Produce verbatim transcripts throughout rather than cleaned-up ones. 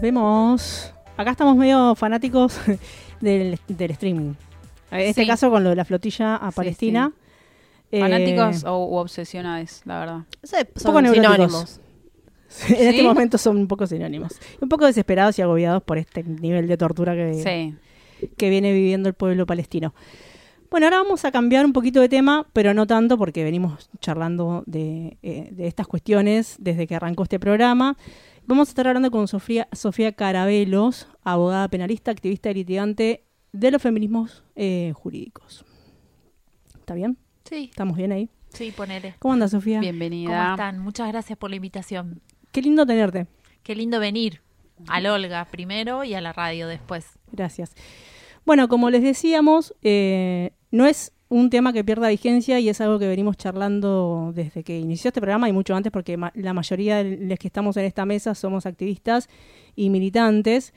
volvemos. Acá estamos medio fanáticos del, del streaming. En este sí. caso con lo de la flotilla a sí, Palestina. Sí. Fanáticos eh, o u obsesionados, la verdad. Son un poco sinónimos. ¿Sí? En este momento son un poco sinónimos. Un poco desesperados y agobiados por este nivel de tortura que, sí. que viene viviendo el pueblo palestino. Bueno, ahora vamos a cambiar un poquito de tema, pero no tanto porque venimos charlando de, eh, de estas cuestiones desde que arrancó este programa. Vamos a estar hablando con Sofía, Sofía Carabelos, abogada penalista, activista y litigante de los feminismos eh, jurídicos. ¿Está bien? Sí. ¿Estamos bien ahí? Sí, ponele. ¿Cómo andas, Sofía? Bienvenida. ¿Cómo están? Muchas gracias por la invitación. Qué lindo tenerte. Qué lindo venir. Al Olga primero y a la radio después. Gracias. Bueno, como les decíamos, eh, no es un tema que pierda vigencia y es algo que venimos charlando desde que inició este programa y mucho antes, porque ma- la mayoría de los que estamos en esta mesa somos activistas y militantes.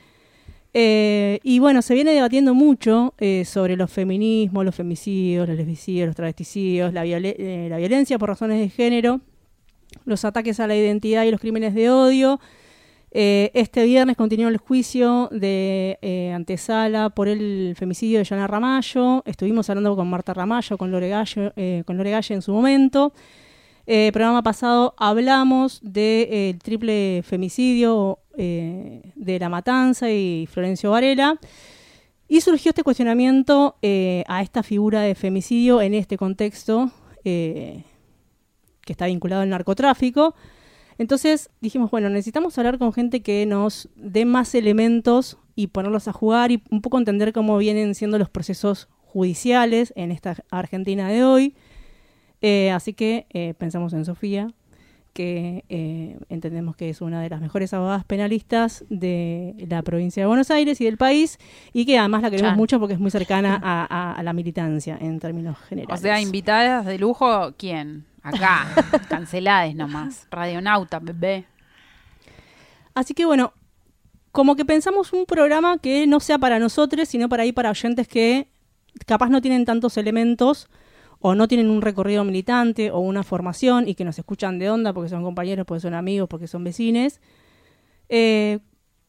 Eh, y bueno, se viene debatiendo mucho eh, sobre los feminismos, los femicidios, los lesbicidios, los travesticidios, la, viol- eh, la violencia por razones de género, los ataques a la identidad y los crímenes de odio. Eh, este viernes continuó el juicio de eh, antesala por el femicidio de Joana Ramallo. Estuvimos hablando con Marta Ramallo, con Lore Gallo, eh, con Lore Galle en su momento. El eh, programa pasado hablamos del de, eh, triple femicidio eh, de La Matanza y Florencio Varela. Y surgió este cuestionamiento eh, a esta figura de femicidio en este contexto eh, que está vinculado al narcotráfico. Entonces dijimos, bueno, necesitamos hablar con gente que nos dé más elementos y ponerlos a jugar y un poco entender cómo vienen siendo los procesos judiciales en esta Argentina de hoy. Eh, así que eh, pensamos en Sofía, que eh, entendemos que es una de las mejores abogadas penalistas de la provincia de Buenos Aires y del país, y que además la queremos Chan. mucho porque es muy cercana a, a, a la militancia en términos generales. O sea, invitadas de lujo, ¿quién? Acá, cancelades nomás. Radionauta, bebé. Así que bueno, como que pensamos un programa que no sea para nosotros, sino para ir para oyentes que capaz no tienen tantos elementos o no tienen un recorrido militante o una formación y que nos escuchan de onda porque son compañeros, porque son amigos, porque son vecines. Eh,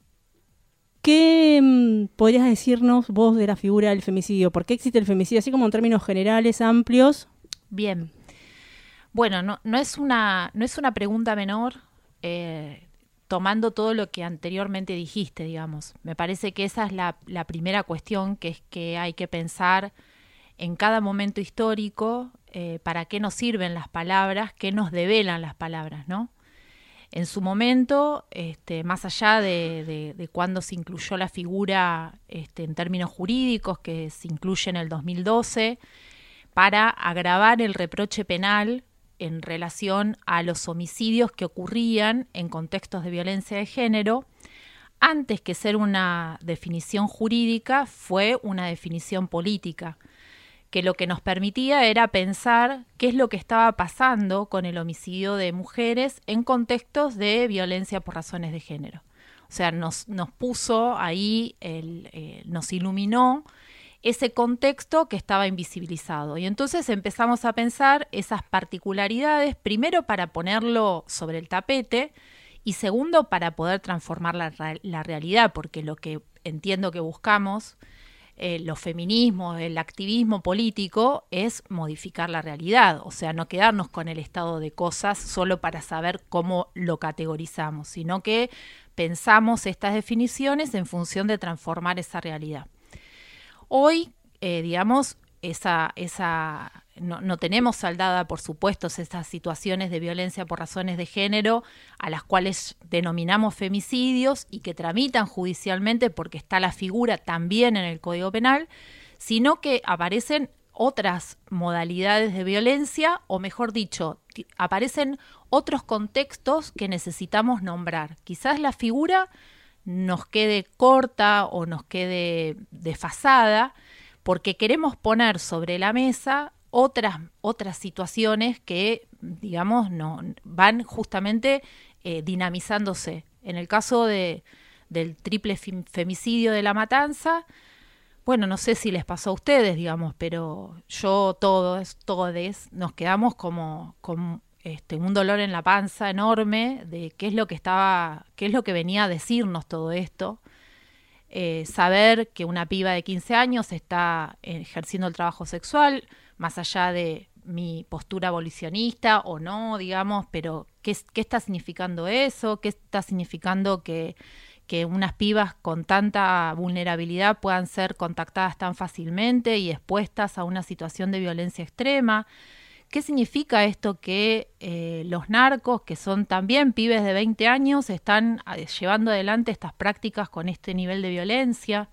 ¿Qué mm, podrías decirnos vos de la figura del femicidio? ¿Por qué existe el femicidio? Así como en términos generales, amplios. Bien. Bueno, no, no es una, no es una pregunta menor, eh, tomando todo lo que anteriormente dijiste, digamos. Me parece que esa es la, la primera cuestión, que es que hay que pensar en cada momento histórico eh, para qué nos sirven las palabras, qué nos develan las palabras, ¿no? En su momento, este, más allá de, de, de cuándo se incluyó la figura este, en términos jurídicos, que se incluye en el dos mil doce, para agravar el reproche penal en relación a los homicidios que ocurrían en contextos de violencia de género, antes que ser una definición jurídica, fue una definición política, que lo que nos permitía era pensar qué es lo que estaba pasando con el homicidio de mujeres en contextos de violencia por razones de género. O sea, nos, nos puso ahí, el, eh, nos iluminó ese contexto que estaba invisibilizado. Y entonces empezamos a pensar esas particularidades, primero para ponerlo sobre el tapete y segundo para poder transformar la, la realidad, porque lo que entiendo que buscamos, eh, los feminismos, el activismo político, es modificar la realidad, o sea, no quedarnos con el estado de cosas solo para saber cómo lo categorizamos, sino que pensamos estas definiciones en función de transformar esa realidad. Hoy, eh, digamos, esa, esa, no, no tenemos saldada, por supuesto, esas situaciones de violencia por razones de género a las cuales denominamos femicidios y que tramitan judicialmente porque está la figura también en el Código Penal, sino que aparecen otras modalidades de violencia, o mejor dicho, t- aparecen otros contextos que necesitamos nombrar. Quizás la figura nos quede corta o nos quede desfasada porque queremos poner sobre la mesa otras, otras situaciones que, digamos, no, van justamente eh, dinamizándose. En el caso de, del triple femicidio de La Matanza, bueno, no sé si les pasó a ustedes, digamos, pero yo, todos, todes, nos quedamos como, como este, un dolor en la panza enorme de qué es lo que estaba, qué es lo que venía a decirnos todo esto. Eh, saber que una piba de quince años está ejerciendo el trabajo sexual, más allá de mi postura abolicionista o no, digamos, pero ¿qué, qué está significando eso? ¿Qué está significando que, que unas pibas con tanta vulnerabilidad puedan ser contactadas tan fácilmente y expuestas a una situación de violencia extrema? ¿Qué significa esto que eh, los narcos, que son también pibes de veinte años, están eh, llevando adelante estas prácticas con este nivel de violencia?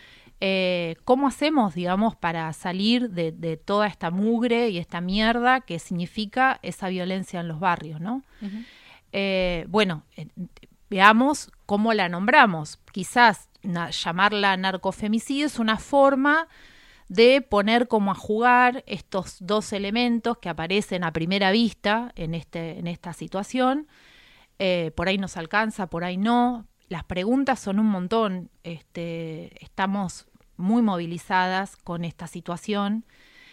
Eh, ¿Cómo hacemos, digamos, para salir de, de toda esta mugre y esta mierda que significa esa violencia en los barrios, ¿no? Uh-huh. Eh, bueno, eh, veamos cómo la nombramos. Quizás na- llamarla narcofemicidio es una forma de poner como a jugar estos dos elementos que aparecen a primera vista en, este, en esta situación. Eh, por ahí nos alcanza, por ahí no. Las preguntas son un montón. Este, estamos muy movilizadas con esta situación.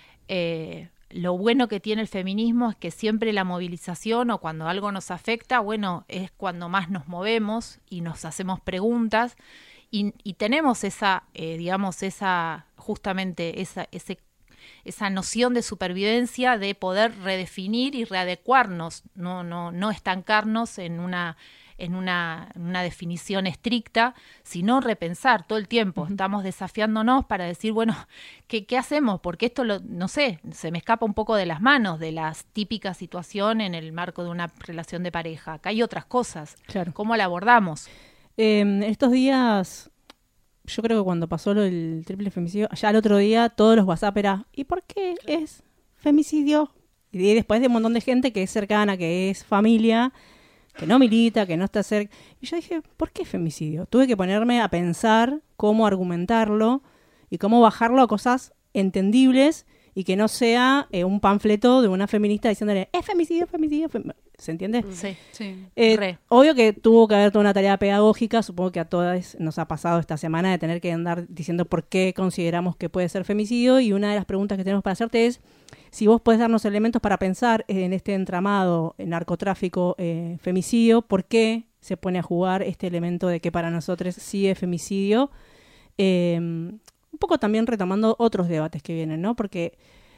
Eh, lo bueno que tiene el feminismo es que siempre la movilización o cuando algo nos afecta, bueno, es cuando más nos movemos y nos hacemos preguntas. Y, y tenemos esa, eh, digamos, esa, justamente esa, ese, esa noción de supervivencia, de poder redefinir y readecuarnos, no, no, no estancarnos en una, en una, una definición estricta, sino repensar todo el tiempo. Uh-huh. Estamos desafiándonos para decir, bueno, ¿qué, qué hacemos? Porque esto, lo, no sé, se me escapa un poco de las manos de la típica situación en el marco de una relación de pareja. Acá hay otras cosas. Claro. ¿Cómo la abordamos? Eh, estos días, yo creo que cuando pasó lo del triple femicidio, ya el otro día todos los WhatsApp era ¿y por qué es femicidio? Y después de un montón de gente que es cercana, que es familia, que no milita, que no está cerca. Y yo dije, ¿por qué femicidio? Tuve que ponerme a pensar cómo argumentarlo y cómo bajarlo a cosas entendibles y que no sea eh, un panfleto de una feminista diciéndole, es femicidio, femicidio, fem-". ¿Se entiende? Sí, sí. Eh, obvio que tuvo que haber toda una tarea pedagógica, supongo que a todas nos ha pasado esta semana de tener que andar diciendo por qué consideramos que puede ser femicidio, y una de las preguntas que tenemos para hacerte es si vos podés darnos elementos para pensar en este entramado en narcotráfico, eh, femicidio, por qué se pone a jugar este elemento de que para nosotros sí es femicidio, eh, un poco también retomando otros debates que vienen, ¿no? Porque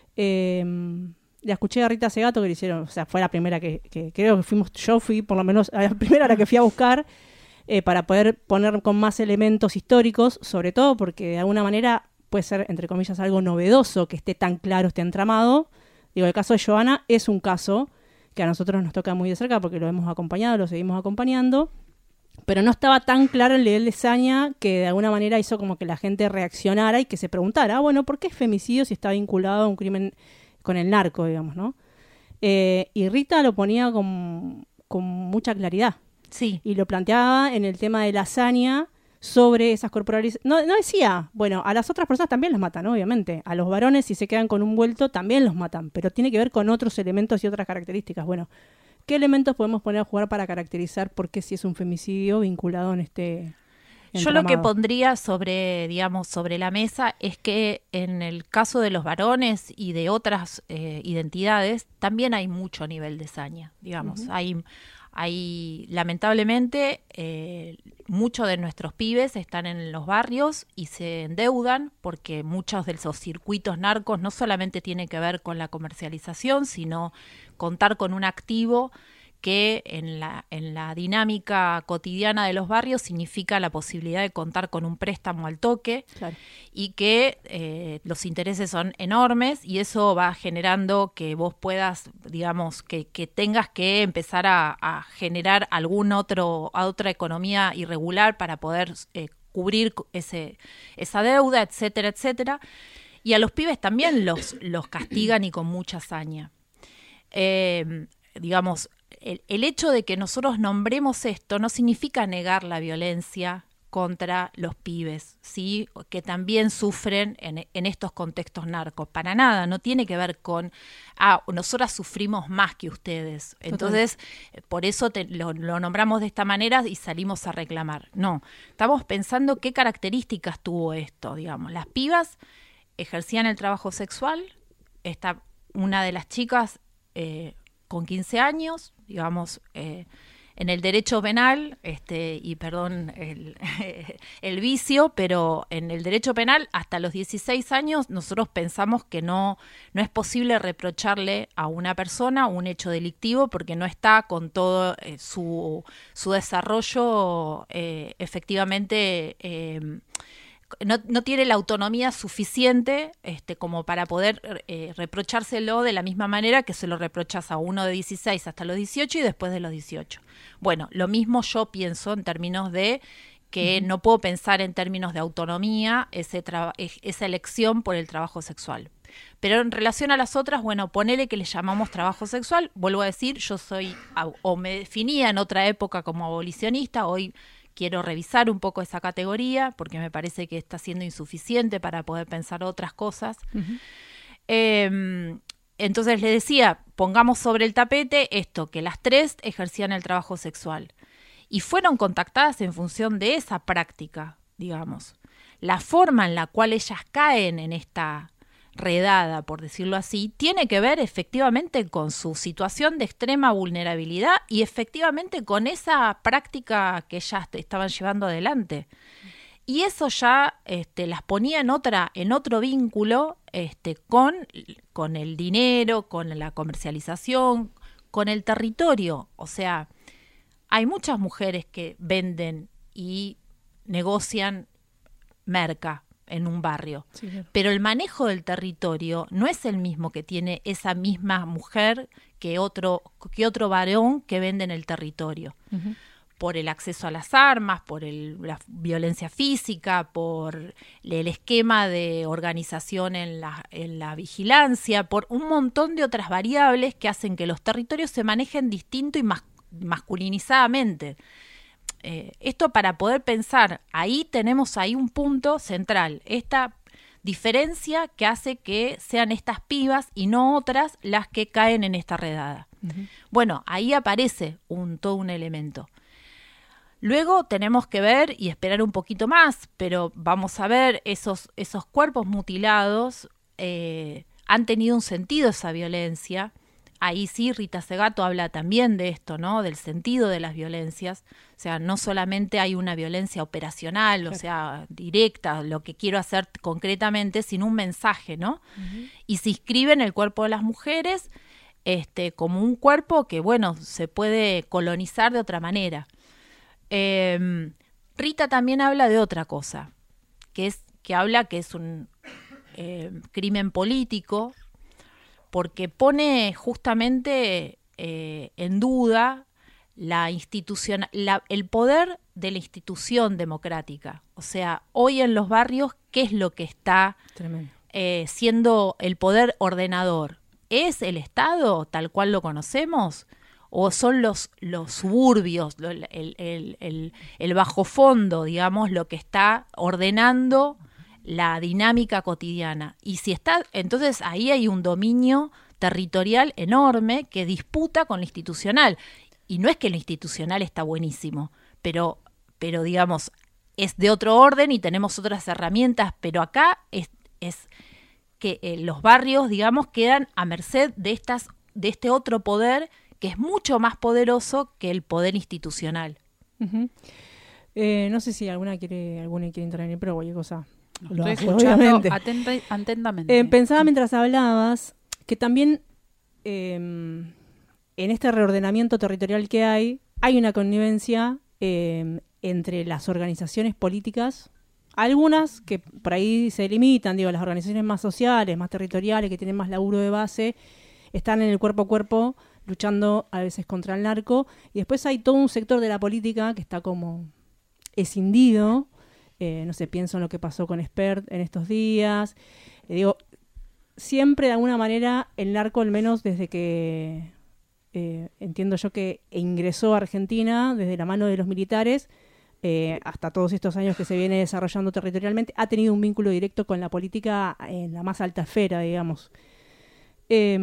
eh, la escuché a Rita Segato que le hicieron, o sea, fue la primera que, que creo que fuimos, yo fui por lo menos a la primera a la que fui a buscar eh, para poder poner con más elementos históricos, sobre todo porque de alguna manera puede ser, entre comillas, algo novedoso que esté tan claro este entramado. Digo, el caso de Joana es un caso que a nosotros nos toca muy de cerca porque lo hemos acompañado, lo seguimos acompañando, pero no estaba tan claro el nivel de saña que de alguna manera hizo como que la gente reaccionara y que se preguntara, ah, bueno, ¿por qué es femicidio si está vinculado a un crimen con el narco, digamos, ¿no? Eh, y Rita lo ponía con, con mucha claridad. Sí. Y lo planteaba en el tema de la hazaña sobre esas corporalizaciones. No, no decía, bueno, a las otras personas también las matan, obviamente. A los varones, si se quedan con un vuelto, también los matan. Pero tiene que ver con otros elementos y otras características. Bueno, ¿qué elementos podemos poner a jugar para caracterizar por qué si es un femicidio vinculado en este... Yo lo que pondría sobre, digamos, sobre la mesa es que en el caso de los varones y de otras eh, identidades también hay mucho nivel de saña, digamos. Uh-huh. Hay, hay lamentablemente, eh, muchos de nuestros pibes están en los barrios y se endeudan porque muchos de esos circuitos narcos no solamente tienen que ver con la comercialización, sino contar con un activo que en la, en la dinámica cotidiana de los barrios significa la posibilidad de contar con un préstamo al toque. Claro. Y que eh, los intereses son enormes y eso va generando que vos puedas, digamos, que, que tengas que empezar a, a generar algún otro, a otra economía irregular para poder eh, cubrir ese, esa deuda, etcétera, etcétera. Y a los pibes también los, los castigan y con mucha hazaña. Eh, digamos, El, el hecho de que nosotros nombremos esto no significa negar la violencia contra los pibes, ¿sí? Que también sufren en, en estos contextos narcos. Para nada, no tiene que ver con, ah, nosotras sufrimos más que ustedes. Entonces, Total. por eso te, lo, lo nombramos de esta manera y salimos a reclamar. No, estamos pensando qué características tuvo esto, digamos. Las pibas ejercían el trabajo sexual, esta, una de las chicas... Eh, con quince años, digamos, eh, en el derecho penal, este, y perdón el, el vicio, pero en el derecho penal hasta los dieciséis años nosotros pensamos que no, no es posible reprocharle a una persona un hecho delictivo porque no está con todo eh, su, su desarrollo eh, efectivamente... Eh, No, no tiene la autonomía suficiente este, como para poder eh, reprochárselo de la misma manera que se lo reprochas a uno de dieciséis hasta los dieciocho y después de los dieciocho. Bueno, lo mismo yo pienso en términos de que uh-huh. no puedo pensar en términos de autonomía ese tra- esa elección por el trabajo sexual. Pero en relación a las otras, bueno, ponele que le llamamos trabajo sexual. Vuelvo a decir, yo soy, o me definía en otra época como abolicionista, hoy quiero revisar un poco esa categoría porque me parece que está siendo insuficiente para poder pensar otras cosas. Uh-huh. Eh, entonces le decía, pongamos sobre el tapete esto, que las tres ejercían el trabajo sexual y fueron contactadas en función de esa práctica, digamos. La forma en la cual ellas caen en esta redada, por decirlo así, tiene que ver efectivamente con su situación de extrema vulnerabilidad y efectivamente con esa práctica que ellas estaban llevando adelante. Y eso ya este, las ponía en otra, en otro vínculo este, con, con el dinero, con la comercialización, con el territorio. O sea, hay muchas mujeres que venden y negocian merca en un barrio, sí, claro. Pero el manejo del territorio no es el mismo que tiene esa misma mujer que otro, que otro varón que vende en el territorio. Uh-huh. Por el acceso a las armas, por el, la violencia física, por el esquema de organización en la, en la vigilancia, por un montón de otras variables que hacen que los territorios se manejen distinto y mas, masculinizadamente. Eh, esto para poder pensar, ahí tenemos ahí un punto central, esta diferencia que hace que sean estas pibas y no otras las que caen en esta redada. Uh-huh. Bueno, ahí aparece un, todo un elemento. Luego tenemos que ver y esperar un poquito más, pero vamos a ver esos, esos cuerpos mutilados, eh, han tenido un sentido esa violencia. Ahí sí, Rita Segato habla también de esto, ¿no? Del sentido de las violencias. O sea, no solamente hay una violencia operacional, claro. O sea, directa, lo que quiero hacer concretamente, sino un mensaje, ¿no? Uh-huh. Y se inscribe en el cuerpo de las mujeres este, como un cuerpo que, bueno, se puede colonizar de otra manera. Eh, Rita también habla de otra cosa, que es que habla que es un eh, crimen político, porque pone justamente eh, en duda la institución, la, el poder de la institución democrática. O sea, hoy en los barrios, ¿qué es lo que está eh, siendo el poder ordenador? ¿Es el Estado tal cual lo conocemos? ¿O son los, los suburbios, el, el, el, el bajo fondo, digamos, lo que está ordenando la dinámica cotidiana? Y si está, entonces ahí hay un dominio territorial enorme que disputa con lo institucional. Y no es que lo institucional está buenísimo, pero, pero digamos, es de otro orden y tenemos otras herramientas, pero acá es, es que eh, los barrios, digamos, quedan a merced de estas, de este otro poder que es mucho más poderoso que el poder institucional. Uh-huh. Eh, no sé si alguna quiere, alguna quiere intervenir, pero cualquier cosa. No, lo estoy hace, escuchando atenta, atentamente. Eh, pensaba mientras hablabas que también eh, en este reordenamiento territorial que hay, hay una connivencia eh, entre las organizaciones políticas, algunas que por ahí se limitan, digo, las organizaciones más sociales, más territoriales, que tienen más laburo de base, están en el cuerpo a cuerpo luchando a veces contra el narco, y después hay todo un sector de la política que está como escindido. Eh, no sé, pienso en lo que pasó con Spert en estos días. Eh, digo, siempre de alguna manera el narco, al menos desde que eh, entiendo yo que ingresó a Argentina, desde la mano de los militares, eh, hasta todos estos años que se viene desarrollando territorialmente, ha tenido un vínculo directo con la política en la más alta esfera, digamos. Eh,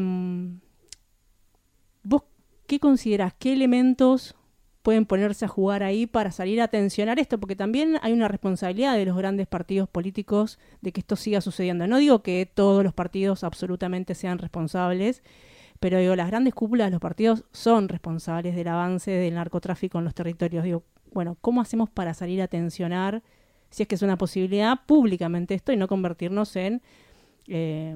¿Vos qué considerás? ¿Qué elementos pueden ponerse a jugar ahí para salir a tensionar esto? Porque también hay una responsabilidad de los grandes partidos políticos de que esto siga sucediendo. No digo que todos los partidos absolutamente sean responsables, pero digo, las grandes cúpulas de los partidos son responsables del avance del narcotráfico en los territorios. Digo, bueno, ¿cómo hacemos para salir a tensionar, si es que es una posibilidad, públicamente esto y no convertirnos en eh,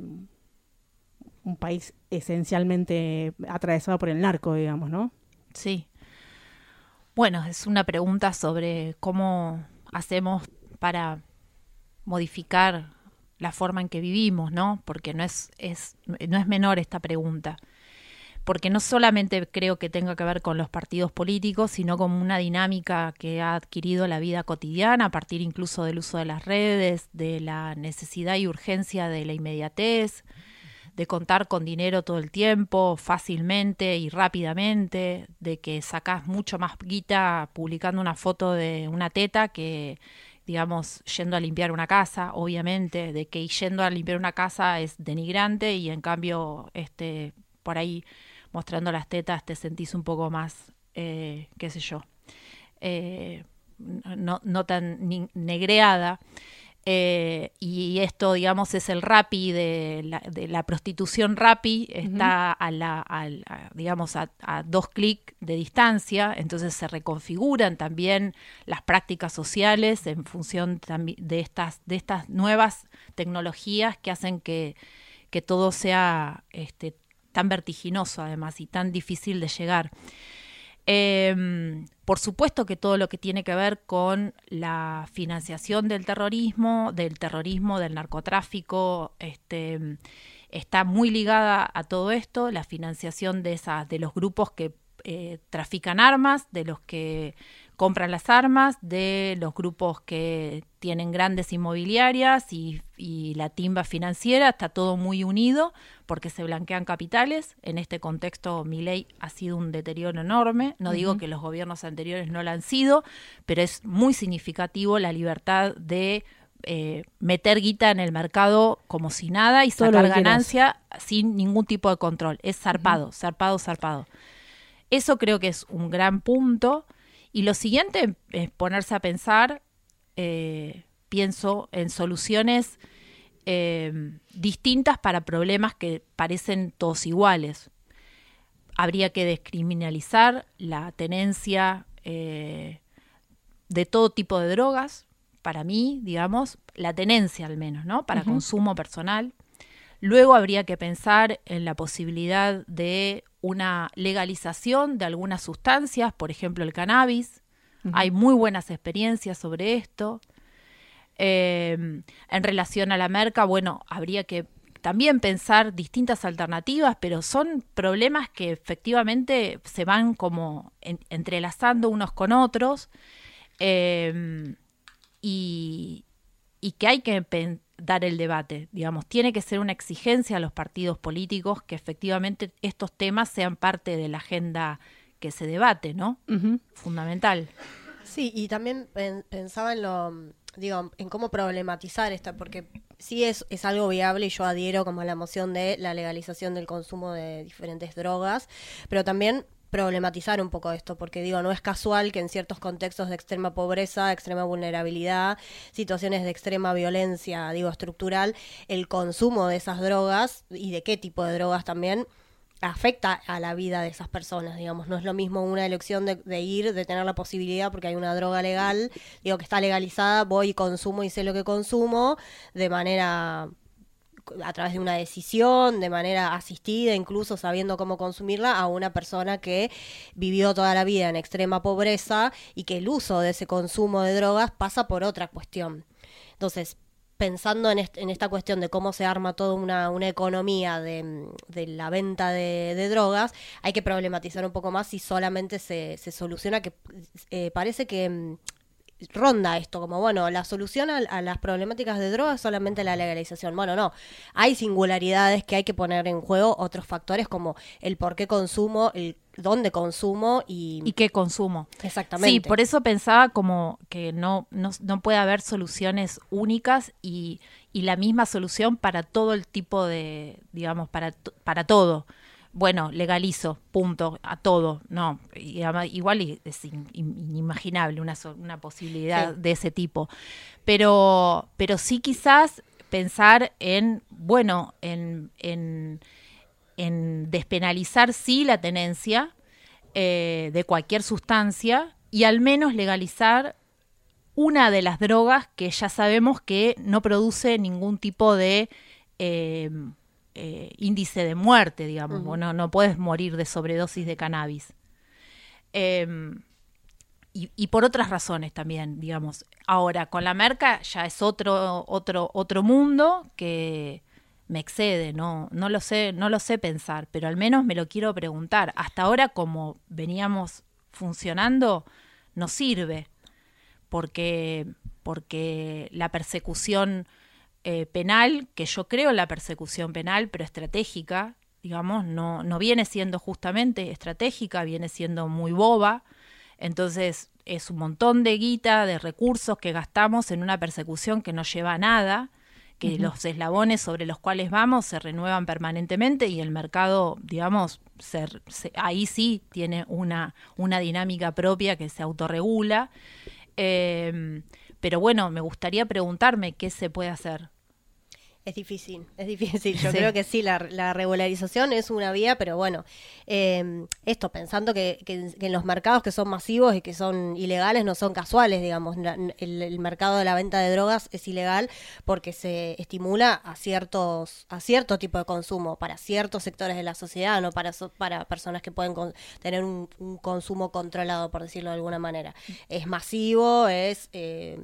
un país esencialmente atravesado por el narco, digamos, ¿no? Sí. Bueno, es una pregunta sobre cómo hacemos para modificar la forma en que vivimos, ¿no? Porque no es, es, no es menor esta pregunta. Porque no solamente creo que tenga que ver con los partidos políticos, sino con una dinámica que ha adquirido la vida cotidiana, a partir incluso del uso de las redes, de la necesidad y urgencia de la inmediatez, de contar con dinero todo el tiempo, fácilmente y rápidamente, de que sacás mucho más guita publicando una foto de una teta que, digamos, yendo a limpiar una casa, obviamente, de que yendo a limpiar una casa es denigrante y en cambio, este, por ahí mostrando las tetas te sentís un poco más, eh, qué sé yo, eh, no, no tan ni negreada. Eh, y esto, digamos, es el Rappi de la, de la prostitución Rappi, está uh-huh. a la, a la, digamos, a, a dos clics de distancia, entonces se reconfiguran también las prácticas sociales en función tambi- de estas, de estas nuevas tecnologías que hacen que, que todo sea este, tan vertiginoso además y tan difícil de llegar. Eh, por supuesto que todo lo que tiene que ver con la financiación del terrorismo, del terrorismo, del narcotráfico, este, está muy ligada a todo esto, la financiación de esas, de los grupos que eh, trafican armas, de los que compran las armas, de los grupos que tienen grandes inmobiliarias y, y la timba financiera, está todo muy unido porque se blanquean capitales. En este contexto Milei ha sido un deterioro enorme, no uh-huh. digo que los gobiernos anteriores no lo han sido, pero es muy significativo la libertad de eh, meter guita en el mercado como si nada y todo sacar ganancia sin ningún tipo de control. Es zarpado, uh-huh. zarpado, zarpado. Eso creo que es un gran punto. Y lo siguiente es ponerse a pensar, eh, pienso en soluciones eh, distintas para problemas que parecen todos iguales. Habría que descriminalizar la tenencia eh, de todo tipo de drogas, para mí, digamos, la tenencia al menos, ¿no? Para uh-huh. consumo personal. Luego habría que pensar en la posibilidad de una legalización de algunas sustancias, por ejemplo el cannabis. Uh-huh. Hay muy buenas experiencias sobre esto. Eh, en relación a la merca, bueno, habría que también pensar distintas alternativas, pero son problemas que efectivamente se van como en, entrelazando unos con otros eh, y, y que hay que pensar dar el debate, digamos, tiene que ser una exigencia a los partidos políticos que efectivamente estos temas sean parte de la agenda que se debate, ¿no? Uh-huh. Fundamental. Sí, y también pen- pensaba en lo, digo, en cómo problematizar esta, porque sí es, es algo viable y yo adhiero como a la moción de la legalización del consumo de diferentes drogas, pero también problematizar un poco esto, porque digo, no es casual que en ciertos contextos de extrema pobreza, extrema vulnerabilidad, situaciones de extrema violencia, digo, estructural, el consumo de esas drogas y de qué tipo de drogas también afecta a la vida de esas personas, digamos, no es lo mismo una elección de, de ir, de tener la posibilidad porque hay una droga legal, digo, que está legalizada, voy y consumo y sé lo que consumo de manera a través de una decisión, de manera asistida, incluso sabiendo cómo consumirla, a una persona que vivió toda la vida en extrema pobreza y que el uso de ese consumo de drogas pasa por otra cuestión. Entonces, pensando en, est- en esta cuestión de cómo se arma toda una, una economía de, de la venta de, de drogas, hay que problematizar un poco más si solamente se, se soluciona, que eh, parece que ronda esto, como bueno, la solución a, a las problemáticas de drogas es solamente la legalización. Bueno, no, hay singularidades que hay que poner en juego, otros factores como el por qué consumo, el dónde consumo y... ¿Y qué consumo? Exactamente. Sí, por eso pensaba como que no, no, no puede haber soluciones únicas y, y la misma solución para todo el tipo de, digamos, para, para todo. Bueno, legalizo, punto, a todo, no, y, igual es in, inimaginable una, una posibilidad sí. de ese tipo, pero, pero sí quizás pensar en, bueno, en, en, en despenalizar sí la tenencia eh, de cualquier sustancia y al menos legalizar una de las drogas que ya sabemos que no produce ningún tipo de eh, eh, índice de muerte, digamos. Uh-huh. no, no puedes morir de sobredosis de cannabis. Eh, y, y por otras razones también, digamos. Ahora, con la merca ya es otro, otro, otro mundo que me excede, no, no lo sé, no lo sé pensar, pero al menos me lo quiero preguntar. Hasta ahora, como veníamos funcionando, no sirve. Porque, porque la persecución eh, penal, que yo creo en la persecución penal, pero estratégica, digamos, no, no viene siendo justamente estratégica, viene siendo muy boba. Entonces es un montón de guita, de recursos que gastamos en una persecución que no lleva a nada, que uh-huh. los eslabones sobre los cuales vamos se renuevan permanentemente y el mercado, digamos, se, se, ahí sí tiene una, una dinámica propia que se autorregula. Eh, pero bueno, me gustaría preguntarme qué se puede hacer. Es difícil, es difícil. Yo sí. creo que sí, la, la regularización es una vía, pero bueno, eh, esto pensando que, que, que en los mercados que son masivos y que son ilegales no son casuales, digamos. La, el, el mercado de la venta de drogas es ilegal porque se estimula a ciertos a cierto tipo de consumo para ciertos sectores de la sociedad, no para para personas que pueden con, tener un, un consumo controlado, por decirlo de alguna manera. Es masivo, es eh,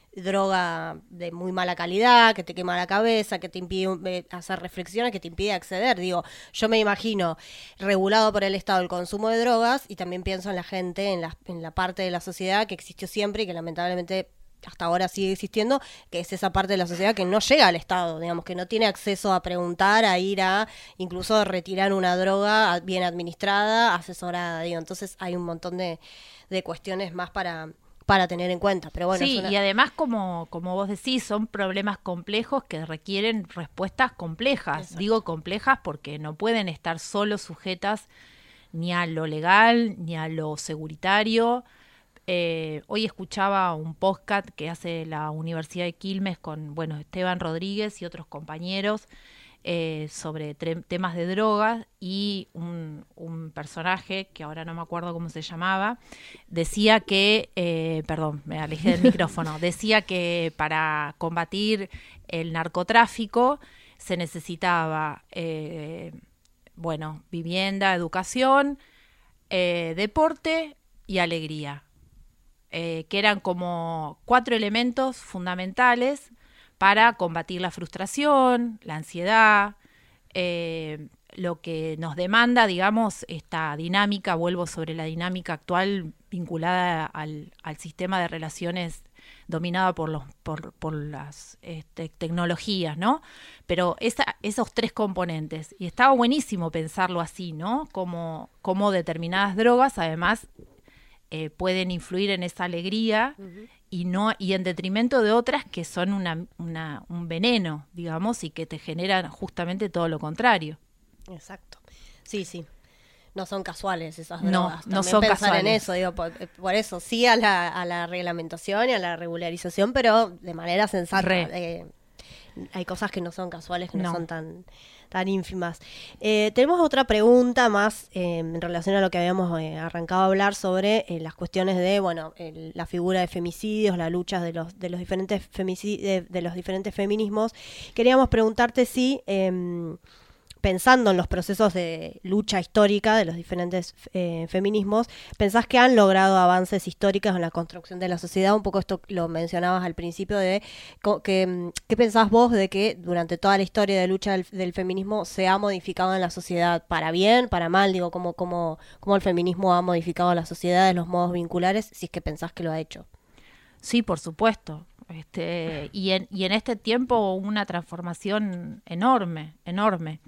droga de muy mala calidad, que te quema la cabeza, que te impide eh, hacer reflexiones, que te impide acceder. Digo, yo me imagino regulado por el Estado el consumo de drogas y también pienso en la gente, en la, en la parte de la sociedad que existió siempre y que lamentablemente hasta ahora sigue existiendo, que es esa parte de la sociedad que no llega al Estado, digamos, que no tiene acceso a preguntar, a ir a incluso a retirar una droga bien administrada, asesorada, digo. Entonces hay un montón de, de cuestiones más para... para tener en cuenta, pero bueno. Sí, una... y además, como, como vos decís, son problemas complejos que requieren respuestas complejas. Exacto. Digo complejas porque no pueden estar solo sujetas ni a lo legal, ni a lo seguritario. Eh, hoy escuchaba un podcast que hace la Universidad de Quilmes con, bueno, Esteban Rodríguez y otros compañeros, Eh, sobre tre- temas de drogas, y un, un personaje, que ahora no me acuerdo cómo se llamaba, decía que, eh, perdón, me alejé del micrófono, decía que para combatir el narcotráfico se necesitaba, eh, bueno, vivienda, educación, eh, deporte y alegría, eh, que eran como cuatro elementos fundamentales para combatir la frustración, la ansiedad, eh, lo que nos demanda, digamos, esta dinámica, vuelvo sobre la dinámica actual vinculada al, al sistema de relaciones dominado por los por, por las este, tecnologías, ¿no? Pero esa, esos tres componentes, y estaba buenísimo pensarlo así, ¿no? Como, como determinadas drogas, además, eh, pueden influir en esa alegría, uh-huh. y no y en detrimento de otras que son una, una un veneno, digamos, y que te generan justamente todo lo contrario. Exacto. Sí, sí. No son casuales esas no, drogas. No, no También son pensar casuales. en eso, digo, por, por eso sí a la, a la reglamentación y a la regularización, pero de manera sensata. Eh, hay cosas que no son casuales, que no, no son tan tan ínfimas. Eh, tenemos otra pregunta más eh, en relación a lo que habíamos eh, arrancado a hablar sobre eh, las cuestiones de, bueno, el, la figura de femicidios, la lucha de los de los diferentes femicidios, de, de los diferentes feminismos. Queríamos preguntarte si eh, pensando en los procesos de lucha histórica de los diferentes eh, feminismos, ¿pensás que han logrado avances históricos en la construcción de la sociedad? Un poco esto lo mencionabas al principio, de que, ¿qué pensás vos de que durante toda la historia de lucha del, del feminismo se ha modificado en la sociedad para bien, para mal? Digo, ¿cómo, cómo, cómo el feminismo ha modificado la sociedad, los modos vinculares, si es que pensás que lo ha hecho? Sí, por supuesto. Este, y, en, y en este tiempo una transformación enorme, enorme.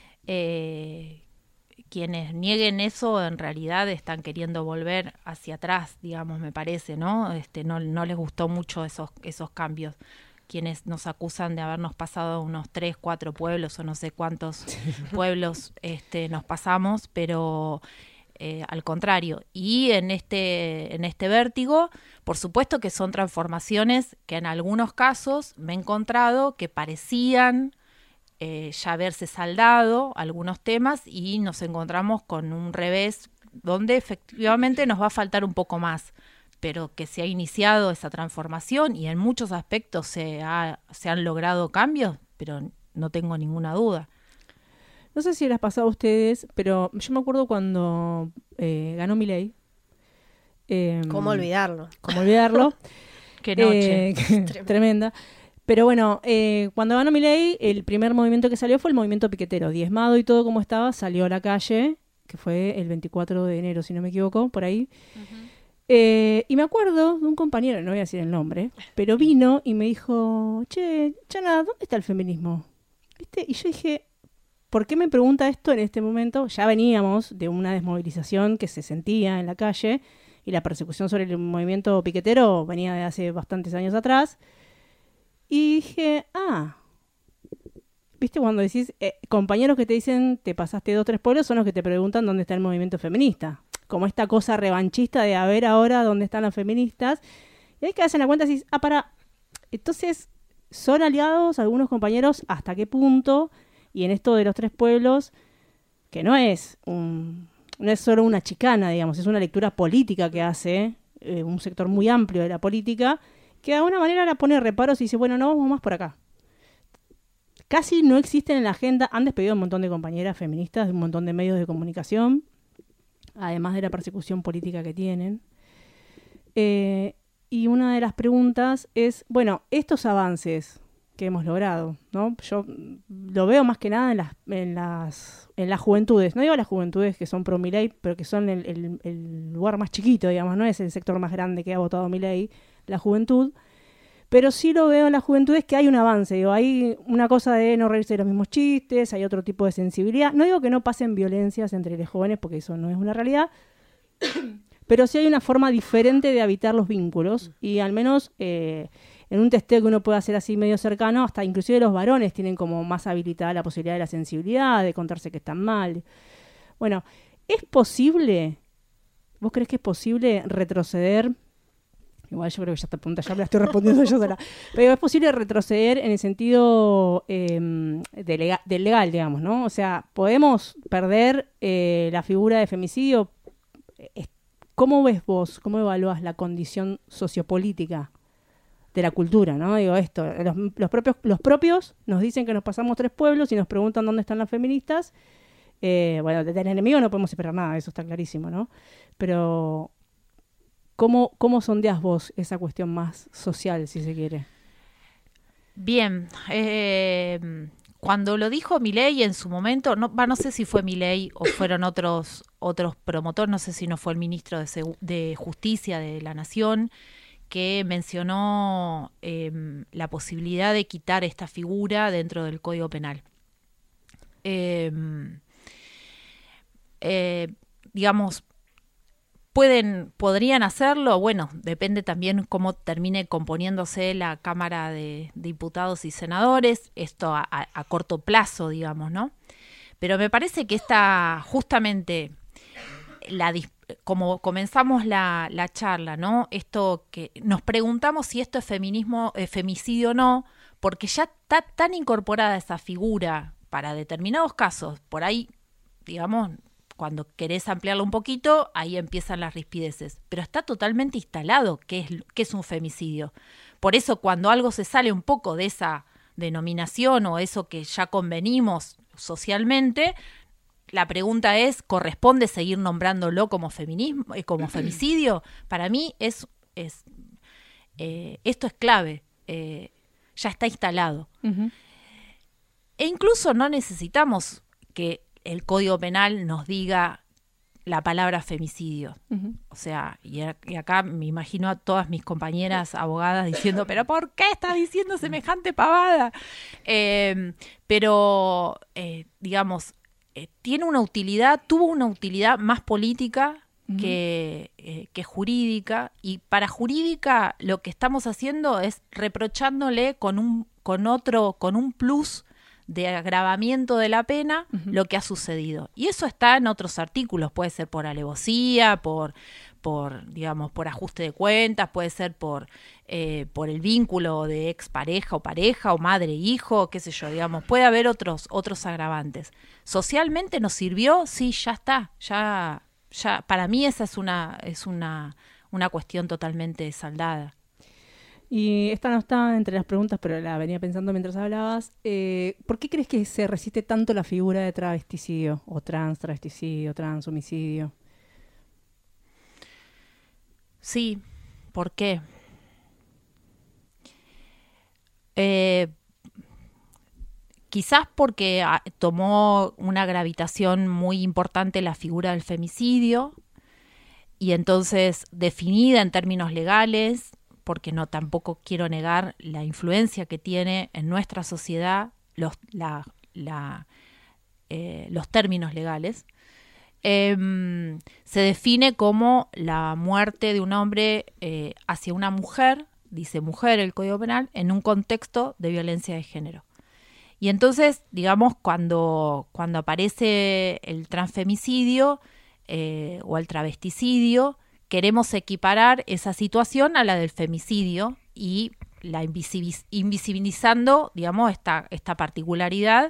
Eh, quienes nieguen eso en realidad están queriendo volver hacia atrás, digamos, me parece, ¿no? Este, no, no les gustó mucho esos, esos cambios. Quienes nos acusan de habernos pasado unos tres, cuatro pueblos o no sé cuántos pueblos este, nos pasamos, pero eh, al contrario. Y en este, en este vértigo, por supuesto que son transformaciones que en algunos casos me he encontrado que parecían eh, ya haberse saldado algunos temas y nos encontramos con un revés donde efectivamente nos va a faltar un poco más, pero que se ha iniciado esa transformación y en muchos aspectos se, ha, se han logrado cambios, pero no tengo ninguna duda. No sé si les ha pasado a ustedes, pero yo me acuerdo cuando eh, ganó Milei. Eh, ¿Cómo olvidarlo? ¿Cómo olvidarlo? Qué noche. Eh, tremenda. Pero bueno, eh, cuando ganó Milei, el primer movimiento que salió fue el movimiento piquetero. Diezmado y todo como estaba, salió a la calle, que fue el veinticuatro de enero, si no me equivoco, por ahí. Uh-huh. Eh, y me acuerdo de un compañero, no voy a decir el nombre, pero vino y me dijo, che, Chana, ¿dónde está el feminismo? ¿Viste? Y yo dije, ¿por qué me pregunta esto en este momento? Ya veníamos de una desmovilización que se sentía en la calle y la persecución sobre el movimiento piquetero venía de hace bastantes años atrás. Y dije, ah, ¿viste cuando decís, eh, compañeros que te dicen, te pasaste dos, tres pueblos, son los que te preguntan dónde está el movimiento feminista? Como esta cosa revanchista de a ver ahora dónde están las feministas. Y hay que hacer la cuenta y decís, ah, para, entonces, ¿son aliados algunos compañeros hasta qué punto? Y en esto de los tres pueblos, que no es un, no es solo una chicana, digamos, es una lectura política que hace eh, un sector muy amplio de la política, que de alguna manera la pone reparos y dice, bueno, no, vamos más por acá. Casi no existen en la agenda, han despedido un montón de compañeras feministas de un montón de medios de comunicación, además de la persecución política que tienen. Eh, y una de las preguntas es, bueno, estos avances que hemos logrado, ¿no? Yo lo veo más que nada en las, en las, en las juventudes, no digo las juventudes que son pro Milei, pero que son el, el, el lugar más chiquito, digamos, no es el sector más grande que ha votado Milei, la juventud, pero sí lo veo en las juventudes que hay un avance, digo, hay una cosa de no reírse de los mismos chistes, hay otro tipo de sensibilidad, no digo que no pasen violencias entre los jóvenes, porque eso no es una realidad, pero sí hay una forma diferente de habitar los vínculos, y al menos eh, en un testeo que uno puede hacer así medio cercano, hasta inclusive los varones tienen como más habilitada la posibilidad de la sensibilidad, de contarse que están mal. Bueno, ¿es posible, vos crees que es posible retroceder? Igual yo creo que ya esta pregunta ya me la estoy respondiendo yo sola. Pero es posible retroceder en el sentido eh, de lega- del legal, digamos, ¿no? O sea, ¿podemos perder eh, la figura de femicidio? ¿Cómo ves vos, cómo evalúas la condición sociopolítica de la cultura, ¿no? Digo esto, los, los, propios, los propios nos dicen que nos pasamos tres pueblos y nos preguntan dónde están las feministas. Eh, bueno, del enemigo no podemos esperar nada, eso está clarísimo, ¿no? Pero ¿Cómo, ¿Cómo sondeas vos esa cuestión más social, si se quiere? Bien, eh, cuando lo dijo Milei en su momento, no, no sé si fue Milei o fueron otros otros promotores, no sé si no fue el ministro de, Segu- de Justicia de la Nación, que mencionó eh, la posibilidad de quitar esta figura dentro del Código Penal. Eh, eh, digamos, Pueden, podrían hacerlo, bueno, depende también cómo termine componiéndose la Cámara de Diputados y Senadores, esto a, a, a corto plazo, digamos, ¿no? Pero me parece que esta, justamente, la, como comenzamos la, la charla, ¿no? Esto que nos preguntamos si esto es feminismo, eh, femicidio o no, porque ya está tan incorporada esa figura para determinados casos, por ahí, digamos, cuando querés ampliarlo un poquito, ahí empiezan las rispideces. Pero está totalmente instalado qué es, qué es un femicidio. Por eso cuando algo se sale un poco de esa denominación o eso que ya convenimos socialmente, la pregunta es, ¿corresponde seguir nombrándolo como feminismo, eh, como femicidio? Para mí es, es eh, esto es clave. Eh, ya está instalado. Uh-huh. E incluso no necesitamos que el Código Penal nos diga la palabra femicidio. Uh-huh. O sea, y, a, y acá me imagino a todas mis compañeras abogadas diciendo, ¿pero por qué estás diciendo semejante pavada? Eh, pero, eh, digamos, eh, tiene una utilidad, tuvo una utilidad más política uh-huh. que, eh, que jurídica, y para jurídica lo que estamos haciendo es reprochándole con un, con otro, con un plus de agravamiento de la pena uh-huh. lo que ha sucedido. Y eso está en otros artículos, puede ser por alevosía, por, por digamos, por ajuste de cuentas, puede ser por, eh, por el vínculo de expareja o pareja o madre-hijo, qué sé yo, digamos, puede haber otros, otros agravantes. ¿Socialmente nos sirvió? Sí, ya está, ya, ya, para mí esa es una, es una, una cuestión totalmente saldada. Y esta no está entre las preguntas, pero la venía pensando mientras hablabas. Eh, ¿Por qué crees que se resiste tanto la figura de travesticidio o trans travesticidio, trans homicidio? Sí, ¿por qué? Eh, quizás porque a, tomó una gravitación muy importante la figura del femicidio y entonces definida en términos legales, porque no tampoco quiero negar la influencia que tiene en nuestra sociedad los, la, la, eh, los términos legales, eh, se define como la muerte de un hombre eh, hacia una mujer, dice mujer el Código Penal, en un contexto de violencia de género. Y entonces, digamos, cuando, cuando aparece el transfemicidio eh, o el travesticidio, queremos equiparar esa situación a la del femicidio y la invisibiliz- invisibilizando, digamos, esta, esta particularidad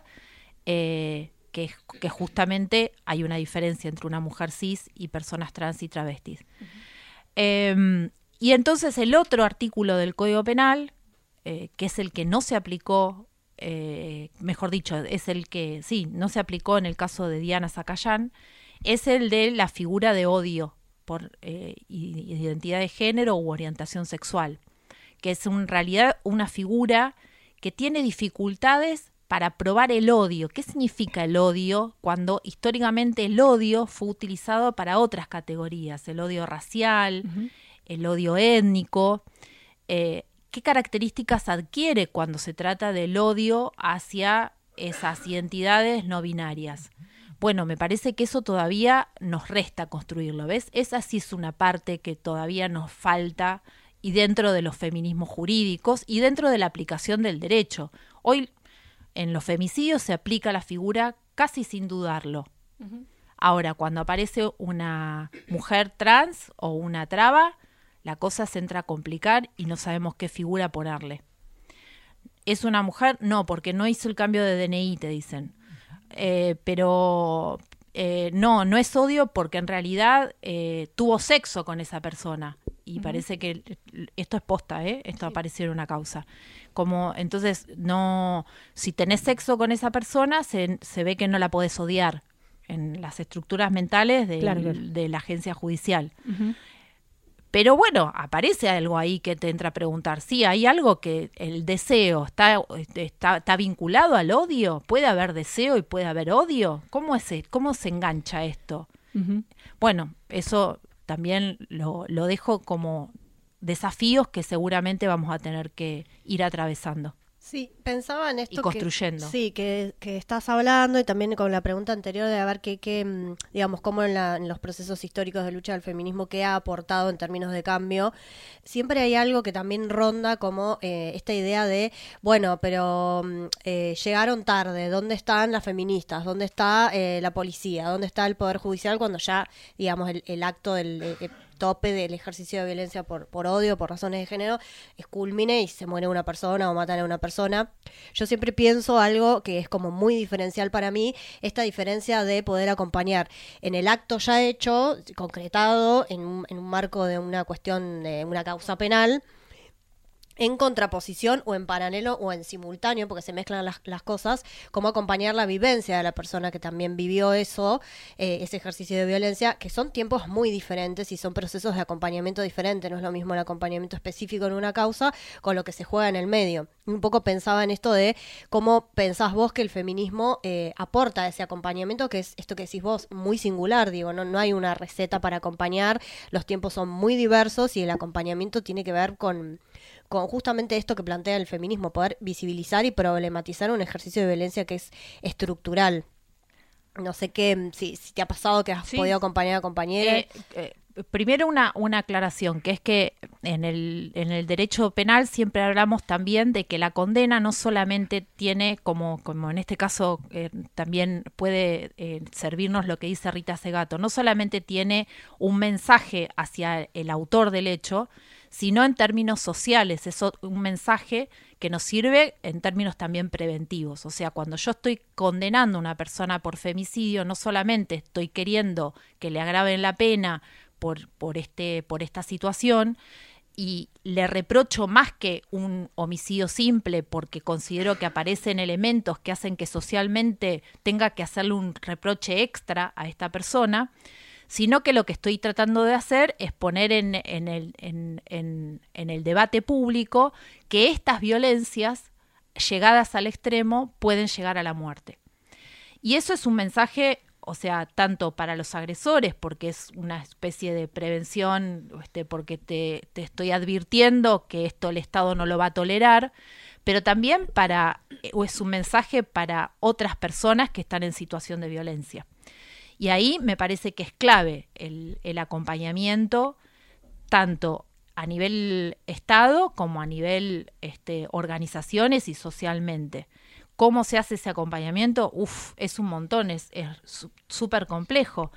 eh, que, que justamente hay una diferencia entre una mujer cis y personas trans y travestis. Uh-huh. Eh, y entonces el otro artículo del Código Penal, eh, que es el que no se aplicó, eh, mejor dicho, es el que, sí, no se aplicó en el caso de Diana Zacayán, es el de la figura de odio por eh, identidad de género u orientación sexual, que es en realidad una figura que tiene dificultades para probar el odio. ¿Qué significa el odio cuando históricamente el odio fue utilizado para otras categorías? El odio racial, uh-huh. el odio étnico. Eh, ¿Qué características adquiere cuando se trata del odio hacia esas identidades no binarias? Bueno, me parece que eso todavía nos resta construirlo, ¿ves? Esa sí es una parte que todavía nos falta y dentro de los feminismos jurídicos y dentro de la aplicación del derecho. Hoy en los femicidios se aplica la figura casi sin dudarlo. Uh-huh. Ahora, cuando aparece una mujer trans o una traba, la cosa se entra a complicar y no sabemos qué figura ponerle. ¿Es una mujer? No, porque no hizo el cambio de D N I, te dicen. Eh, pero eh, no, no es odio porque en realidad eh, tuvo sexo con esa persona y uh-huh. parece que esto es posta, ¿eh? Esto sí. apareció en una causa. Como entonces no, si tenés sexo con esa persona se, se ve que no la podés odiar en las estructuras mentales de, claro, claro. de la agencia judicial. Uh-huh. Pero bueno, aparece algo ahí que te entra a preguntar. Sí, hay algo que el deseo está, está, está vinculado al odio. ¿Puede haber deseo y puede haber odio? ¿Cómo es, cómo se engancha esto? Uh-huh. Bueno, eso también lo, lo dejo como desafíos que seguramente vamos a tener que ir atravesando. Sí, pensaba en esto y construyendo. Que, sí, que, que estás hablando y también con la pregunta anterior de a ver qué, qué digamos, cómo en, la, en los procesos históricos de lucha del feminismo, qué ha aportado en términos de cambio. Siempre hay algo que también ronda como eh, esta idea de, bueno, pero eh, llegaron tarde, ¿dónde están las feministas? ¿Dónde está eh, la policía? ¿Dónde está el Poder Judicial cuando ya, digamos, el, el acto del... Eh, tope del ejercicio de violencia por, por odio, por razones de género, es culmine y se muere una persona o matan a una persona? Yo siempre pienso algo que es como muy diferencial para mí, esta diferencia de poder acompañar en el acto ya hecho, concretado, en un, en un marco de una cuestión, de una causa penal, en contraposición o en paralelo o en simultáneo, porque se mezclan las, las cosas, como acompañar la vivencia de la persona que también vivió eso, eh, ese ejercicio de violencia, que son tiempos muy diferentes y son procesos de acompañamiento diferentes. No es lo mismo el acompañamiento específico en una causa con lo que se juega en el medio. Un poco pensaba en esto de cómo pensás vos que el feminismo eh, aporta ese acompañamiento, que es esto que decís vos, muy singular, digo, no, no hay una receta para acompañar, los tiempos son muy diversos y el acompañamiento tiene que ver con... con justamente esto que plantea el feminismo, poder visibilizar y problematizar un ejercicio de violencia que es estructural. No sé qué, si, si te ha pasado que has sí. podido acompañar a compañeras. Eh, eh, primero una, una aclaración, que es que en el, en el derecho penal siempre hablamos también de que la condena no solamente tiene, como, como en este caso eh, también puede eh, servirnos lo que dice Rita Segato, no solamente tiene un mensaje hacia el autor del hecho, sino en términos sociales, es un mensaje que nos sirve en términos también preventivos. O sea, cuando yo estoy condenando a una persona por femicidio, no solamente estoy queriendo que le agraven la pena por, por, este, por esta situación, y le reprocho más que un homicidio simple porque considero que aparecen elementos que hacen que socialmente tenga que hacerle un reproche extra a esta persona, sino que lo que estoy tratando de hacer es poner en, en, el, en, en, en el debate público que estas violencias, llegadas al extremo, pueden llegar a la muerte. Y eso es un mensaje, o sea, tanto para los agresores, porque es una especie de prevención, este, porque te, te estoy advirtiendo que esto el Estado no lo va a tolerar, pero también para, o es un mensaje para otras personas que están en situación de violencia. Y ahí me parece que es clave el, el acompañamiento, tanto a nivel Estado como a nivel este, organizaciones y socialmente. ¿Cómo se hace ese acompañamiento? Uf, es un montón, es súper complejo.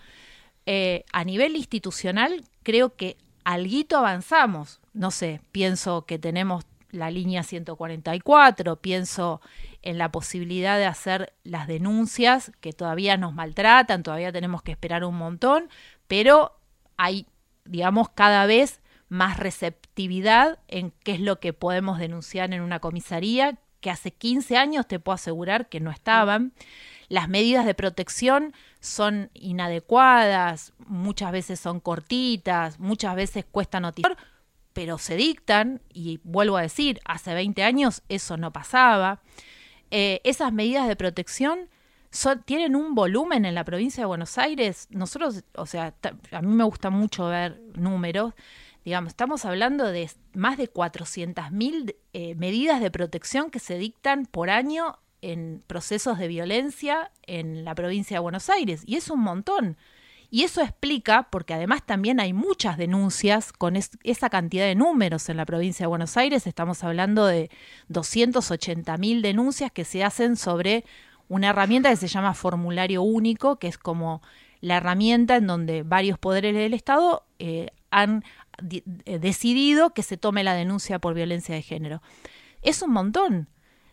Eh, a nivel institucional, creo que alguito avanzamos. No sé, pienso que tenemos la línea ciento cuarenta y cuatro, pienso en la posibilidad de hacer las denuncias que todavía nos maltratan, todavía tenemos que esperar un montón, pero hay, digamos, cada vez más receptividad en qué es lo que podemos denunciar en una comisaría, que hace quince años te puedo asegurar que no estaban. Las medidas de protección son inadecuadas, muchas veces son cortitas, muchas veces cuesta notificar, pero se dictan, y vuelvo a decir, hace veinte años eso no pasaba. Eh, esas medidas de protección son, tienen un volumen en la provincia de Buenos Aires. Nosotros, o sea, a mí me gusta mucho ver números. Digamos, estamos hablando de más de cuatrocientas mil eh, medidas de protección que se dictan por año en procesos de violencia en la provincia de Buenos Aires, y es un montón. Y eso explica, porque además también hay muchas denuncias con es, esa cantidad de números en la provincia de Buenos Aires. Estamos hablando de doscientas ochenta mil denuncias que se hacen sobre una herramienta que se llama formulario único, que es como la herramienta en donde varios poderes del Estado eh, han de, eh, decidido que se tome la denuncia por violencia de género. Es un montón.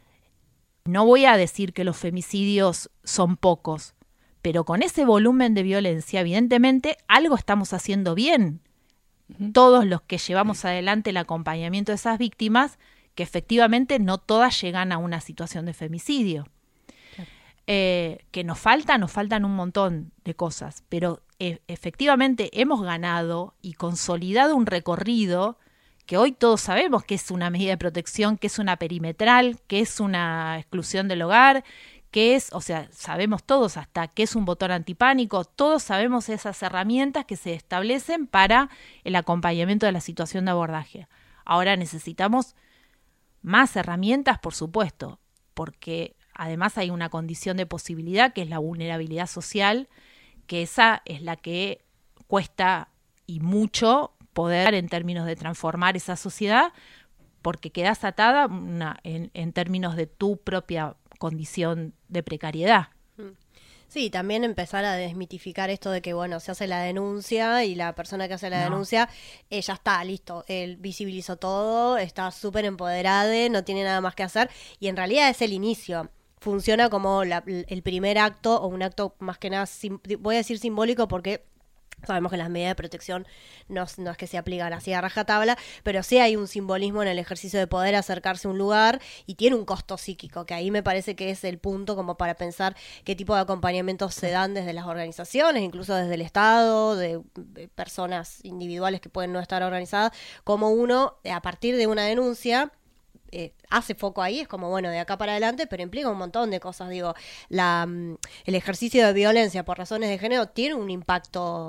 No voy a decir que los femicidios son pocos, pero con ese volumen de violencia, evidentemente, algo estamos haciendo bien. Uh-huh. Todos los que llevamos adelante el acompañamiento de esas víctimas, que efectivamente no todas llegan a una situación de femicidio. Claro. Eh, que nos falta, nos faltan un montón de cosas, pero e- efectivamente hemos ganado y consolidado un recorrido que hoy todos sabemos que es una medida de protección, que es una perimetral, que es una exclusión del hogar, que es, o sea, sabemos todos hasta qué es un botón antipánico, todos sabemos esas herramientas que se establecen para el acompañamiento de la situación de abordaje. Ahora necesitamos más herramientas, por supuesto, porque además hay una condición de posibilidad que es la vulnerabilidad social, que esa es la que cuesta y mucho poder en términos de transformar esa sociedad, porque quedas atada una, en, en términos de tu propia condición de precariedad. Sí, también empezar a desmitificar esto de que, bueno, se hace la denuncia y la persona que hace la no. denuncia, eh, ya está, listo, él visibilizó todo, está súper empoderada, no tiene nada más que hacer, y en realidad es el inicio. Funciona como la, el primer acto, o un acto más que nada, sim, voy a decir simbólico porque sabemos que las medidas de protección no, no es que se aplican así a rajatabla, pero sí hay un simbolismo en el ejercicio de poder acercarse a un lugar y tiene un costo psíquico, que ahí me parece que es el punto como para pensar qué tipo de acompañamientos se dan desde las organizaciones, incluso desde el Estado, de, de personas individuales que pueden no estar organizadas, como uno, a partir de una denuncia, Eh, hace foco ahí, es como, bueno, de acá para adelante, pero implica un montón de cosas, digo, la, el ejercicio de violencia por razones de género tiene un impacto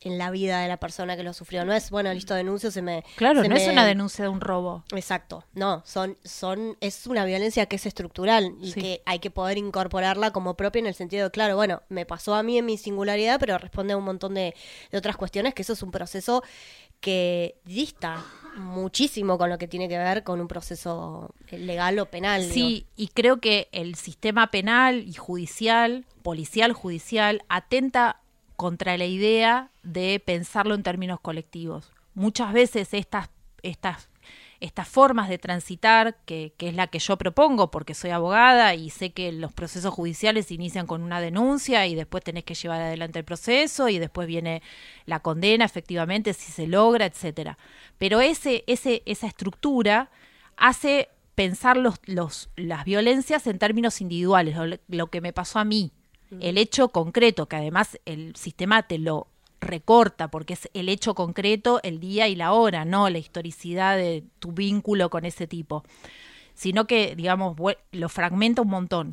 en la vida de la persona que lo sufrió. No es, bueno, listo, denuncio, se me... Claro, se no me... es una denuncia de un robo. Exacto, no, son, son, es una violencia que es estructural y Sí. que hay que poder incorporarla como propia en el sentido de, claro, bueno, me pasó a mí en mi singularidad, pero responde a un montón de, de otras cuestiones, que eso es un proceso que dista muchísimo con lo que tiene que ver con un proceso legal o penal. Sí, y creo que el sistema penal y judicial, policial judicial, atenta contra la idea de pensarlo en términos colectivos. Muchas veces estas, estas, estas formas de transitar, que, que es la que yo propongo porque soy abogada y sé que los procesos judiciales inician con una denuncia y después tenés que llevar adelante el proceso y después viene la condena, efectivamente, si se logra, etcétera. Pero ese, ese, esa estructura hace pensar los, los, las violencias en términos individuales, lo, lo que me pasó a mí, el hecho concreto, que además el sistema te lo recorta, porque es el hecho concreto, el día y la hora, no la historicidad de tu vínculo con ese tipo, sino que, digamos, lo fragmenta un montón.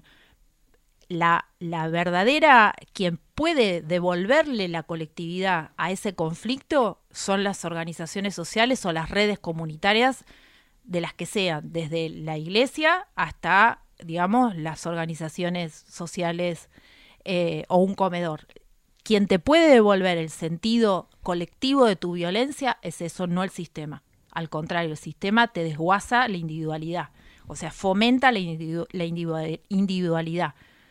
La, la verdadera, quien puede devolverle la colectividad a ese conflicto son las organizaciones sociales o las redes comunitarias de las que sean, desde la iglesia hasta, digamos, las organizaciones sociales eh, o un comedor. Quien te puede devolver el sentido colectivo de tu violencia es eso, no el sistema. Al contrario, el sistema te desguaza la individualidad, o sea, fomenta la, individu- la individu- individualidad.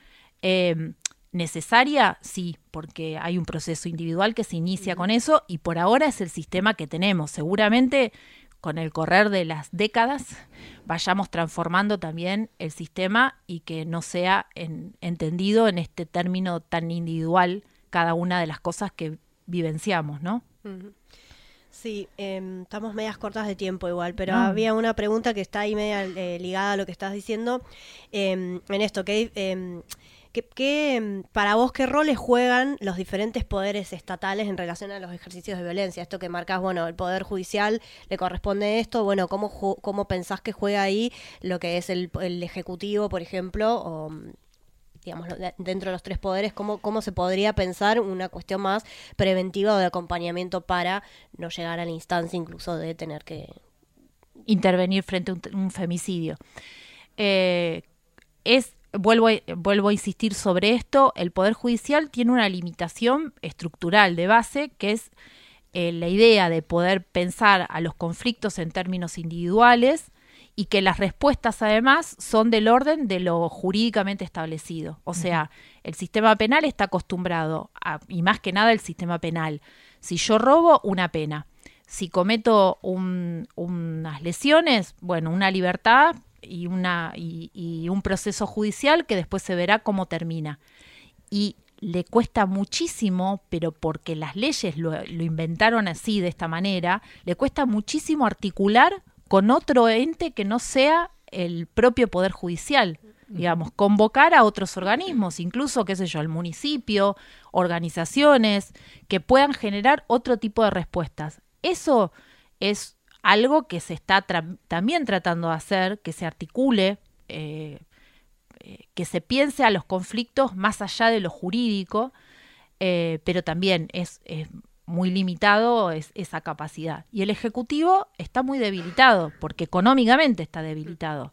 Eh, ¿Necesaria? Sí, porque hay un proceso individual que se inicia con eso y por ahora es el sistema que tenemos. Seguramente con el correr de las décadas vayamos transformando también el sistema y que no sea en, entendido en este término tan individual cada una de las cosas que vivenciamos, ¿no? Uh-huh. Sí, eh, estamos medias cortas de tiempo igual, pero No. había una pregunta que está ahí media eh, ligada a lo que estás diciendo, eh, en esto, que, eh, que, que para vos, ¿qué roles juegan los diferentes poderes estatales en relación a los ejercicios de violencia? Esto que marcás, bueno, el Poder Judicial le corresponde esto, bueno, ¿cómo, ju- cómo pensás que juega ahí lo que es el, el Ejecutivo, por ejemplo, o... digamos, dentro de los tres poderes, ¿cómo, cómo se podría pensar una cuestión más preventiva o de acompañamiento para no llegar a la instancia incluso de tener que... intervenir frente a un, un femicidio? Eh, es, vuelvo, a, vuelvo a insistir sobre esto, el Poder Judicial tiene una limitación estructural de base, que es eh, la idea de poder pensar a los conflictos en términos individuales, y que las respuestas además son del orden de lo jurídicamente establecido. O sea, el sistema penal está acostumbrado, a, y más que nada el sistema penal, si yo robo, una pena. Si cometo un, unas lesiones, bueno, una libertad y, una, y, y un proceso judicial que después se verá cómo termina. Y le cuesta muchísimo, pero porque las leyes lo, lo inventaron así, de esta manera, le cuesta muchísimo articular con otro ente que no sea el propio Poder Judicial, digamos, convocar a otros organismos, incluso, qué sé yo, el municipio, organizaciones, que puedan generar otro tipo de respuestas. Eso es algo que se está tra- también tratando de hacer, que se articule, eh, eh, que se piense a los conflictos más allá de lo jurídico, eh, pero también es... es muy limitado es esa capacidad. Y el Ejecutivo está muy debilitado, porque económicamente está debilitado.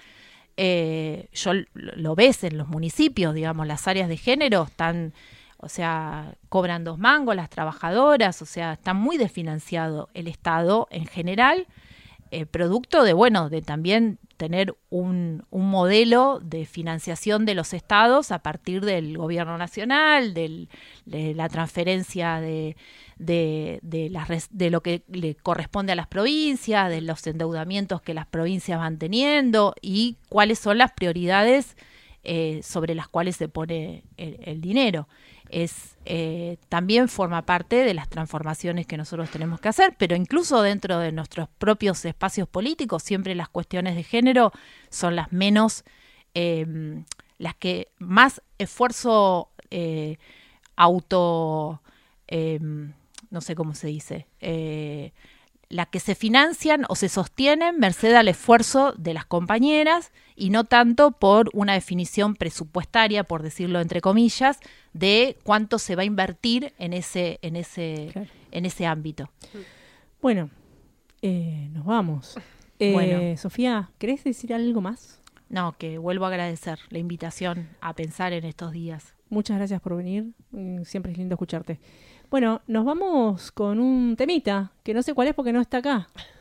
Eh, yo lo ves en los municipios, digamos, las áreas de género están, o sea, cobran dos mangos las trabajadoras, o sea, está muy desfinanciado el Estado en general, eh, producto de, bueno, de también tener un, un modelo de financiación de los estados a partir del gobierno nacional, del, de la transferencia de, de, de, las, de lo que le corresponde a las provincias, de los endeudamientos que las provincias van teniendo y cuáles son las prioridades eh, sobre las cuales se pone el, el dinero. Es eh, también forma parte de las transformaciones que nosotros tenemos que hacer, pero incluso dentro de nuestros propios espacios políticos siempre las cuestiones de género son las menos, eh, las que más esfuerzo eh, auto, eh, no sé cómo se dice, eh, las que se financian o se sostienen merced al esfuerzo de las compañeras y no tanto por una definición presupuestaria, por decirlo entre comillas, de cuánto se va a invertir en ese, en ese, claro. en ese ámbito. Bueno, eh, nos vamos. Eh, bueno. Sofía, ¿querés decir algo más? No, que vuelvo a agradecer la invitación a pensar en estos días. Muchas gracias por venir. Siempre es lindo escucharte. Bueno, nos vamos con un temita, que no sé cuál es porque no está acá.